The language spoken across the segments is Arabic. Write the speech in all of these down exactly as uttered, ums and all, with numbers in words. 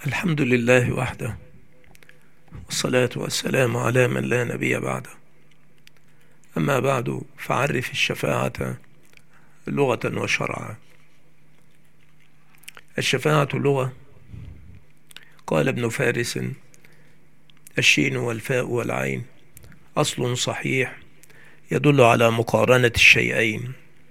الحمد لله وحده، والصلاة والسلام على من لا نبي بعده. أما بعد، فعرف الشفاعة لغة وشرعا. الشفاعة لغة، قال ابن فارس: الشين والفاء والعين أصل صحيح يدل على مقارنة الشيئين.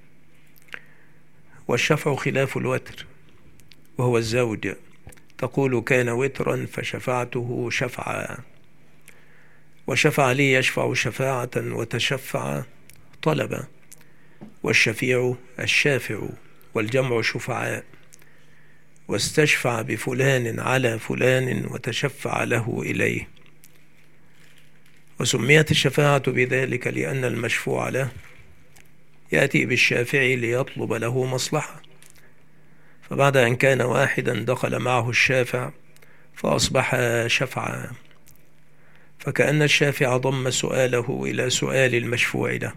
والشفع خلاف الوتر، وهو الزوج. تقول: كان وترا فشفعته شفعا. وشفع لي يشفع شفاعة، وتشفع طلبا. والشفيع الشافع، والجمع شفعاء. واستشفع بفلان على فلان، وتشفع له إليه. وسميت الشفاعة بذلك لأن المشفوع له يأتي بالشافع ليطلب له مصلحة، فبعد أن كان واحدا دخل معه الشافع فأصبح شفعا، فكأن الشافع ضم سؤاله إلى سؤال المشفوع له.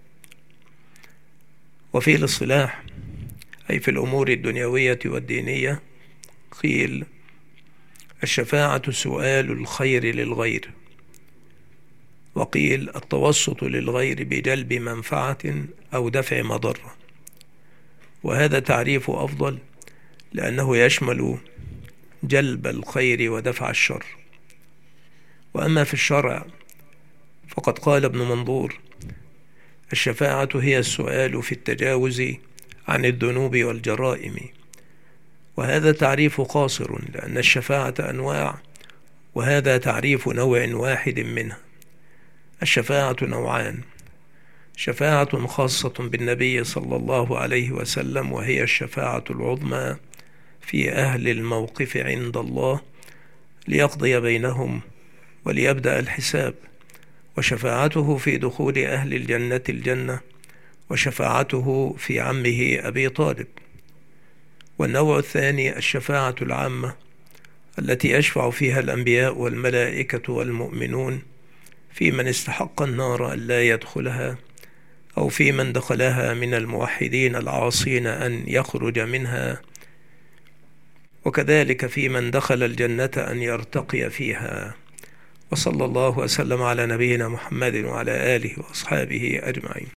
وفي الاصطلاح، أي في الأمور الدنيوية والدينية، قيل: الشفاعة سؤال الخير للغير. وقيل: التوسط للغير بجلب منفعة أو دفع مضرة. وهذا تعريف أفضل، لأنه يشمل جلب الخير ودفع الشر. وأما في الشرع فقد قال ابن منظور: الشفاعة هي السؤال في التجاوز عن الذنوب والجرائم. وهذا تعريف قاصر، لأن الشفاعة أنواع، وهذا تعريف نوع واحد منها. الشفاعة نوعان: شفاعة خاصة بالنبي صلى الله عليه وسلم، وهي الشفاعة العظمى في أهل الموقف عند الله ليقضي بينهم وليبدأ الحساب. وشفاعته في دخول أهل الجنة الجنة، وشفاعته في عمه أبي طالب. والنوع الثاني الشفاعة العامة، التي يشفع فيها الأنبياء والملائكة والمؤمنون في من استحق النار أن لا يدخلها، أو في من دخلها من الموحدين العاصين أن يخرج منها، وكذلك في من دخل الجنة أن يرتقي فيها. وصلى الله وسلم على نبينا محمد وعلى آله وأصحابه أجمعين.